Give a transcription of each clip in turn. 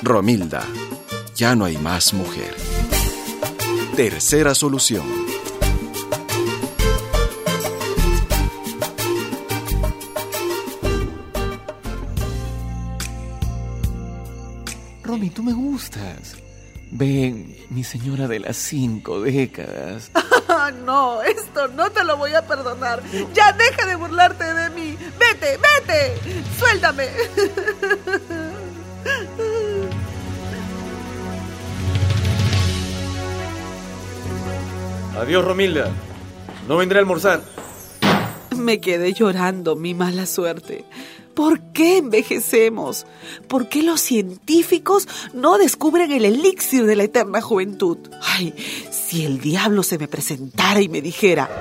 Romilda, ya no hay más mujer. Tercera solución. Romy, tú me gustas. Ven, mi señora de las 5 décadas. No, esto no te lo voy a perdonar. Ya deja de burlarte de mí. Vete, vete. Suéltame. Adiós, Romilda. No vendré a almorzar. Me quedé llorando mi mala suerte. ¿Por qué envejecemos? ¿Por qué los científicos no descubren el elixir de la eterna juventud? Ay, si el diablo se me presentara y me dijera: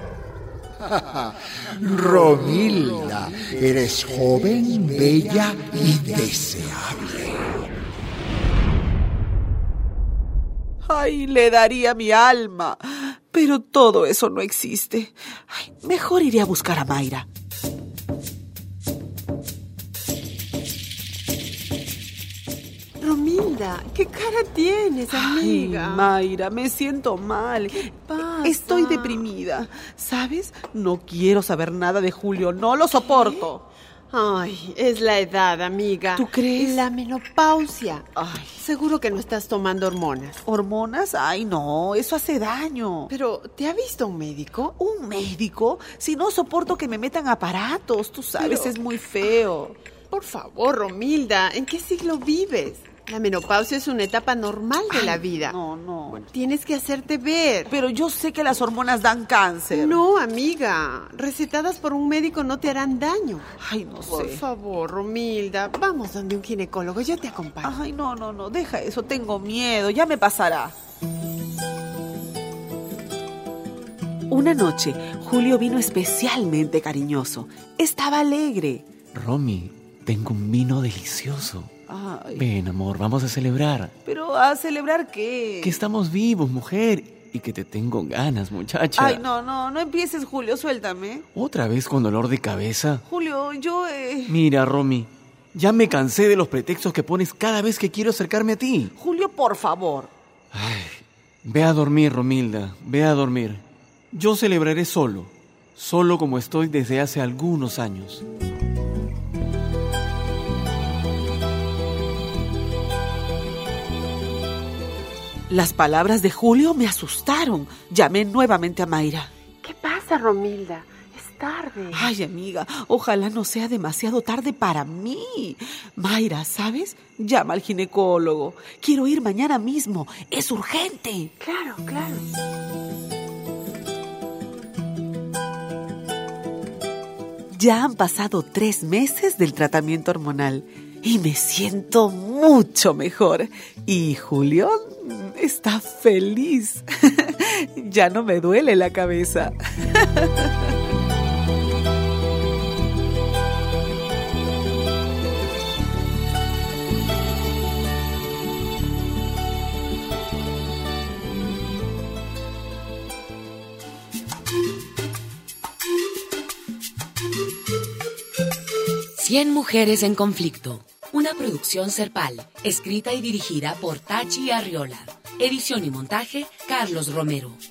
Romilda, eres joven, bella y deseable. Ay, le daría mi alma. Pero todo eso no existe. Ay, mejor iré a buscar a Mayra. Romilda, ¿qué cara tienes, amiga? Ay, Mayra, me siento mal. ¿Qué pasa? Estoy deprimida. ¿Sabes? No quiero saber nada de Julio. No lo soporto. Ay, es la edad, amiga. ¿Tú crees? La menopausia. Ay, Seguro que no estás tomando hormonas. ¿hormonas? Ay, no, eso hace daño. Pero, ¿te ha visto un médico? ¿Un médico? Si no soporto que me metan aparatos, tú sabes, Pero- es muy feo. Por favor, Romilda, ¿en qué siglo vives? La menopausia es una etapa normal de la vida. No. Tienes que hacerte ver. Pero yo sé que las hormonas dan cáncer. No, amiga. Recetadas por un médico no te harán daño. Ay, no Por sé. favor, Romilda, vamos donde un ginecólogo. Yo te acompaño. Ay, no, deja eso, tengo miedo, ya me pasará. Una noche, Julio vino especialmente cariñoso. Estaba alegre. Romy, tengo un vino delicioso. Ay, Ven, amor, vamos a celebrar. pero ¿a celebrar qué? Que estamos vivos, mujer. Y que te tengo ganas, muchacha. Ay, no empieces, Julio, suéltame. ¿Otra vez con dolor de cabeza? Julio, yo... Mira, Romy, ya me cansé de los pretextos que pones cada vez que quiero acercarme a ti. Julio, por favor. Ay, ve a dormir, Romilda, ve a dormir. Yo celebraré solo como estoy desde hace algunos años. Las palabras de Julio me asustaron. Llamé nuevamente a Mayra. ¿Qué pasa, Romilda? Es tarde. Ay, amiga, ojalá no sea demasiado tarde para mí. Mayra, ¿sabes? Llama al ginecólogo. Quiero ir mañana mismo. Es urgente. Claro, claro. Ya han pasado 3 meses del tratamiento hormonal y me siento mucho mejor. Y Julio está feliz. Ya no me duele la cabeza. Cien mujeres en conflicto. Una producción Serpal, escrita y dirigida por Tachi Arriola. Edición y montaje, Carlos Romero.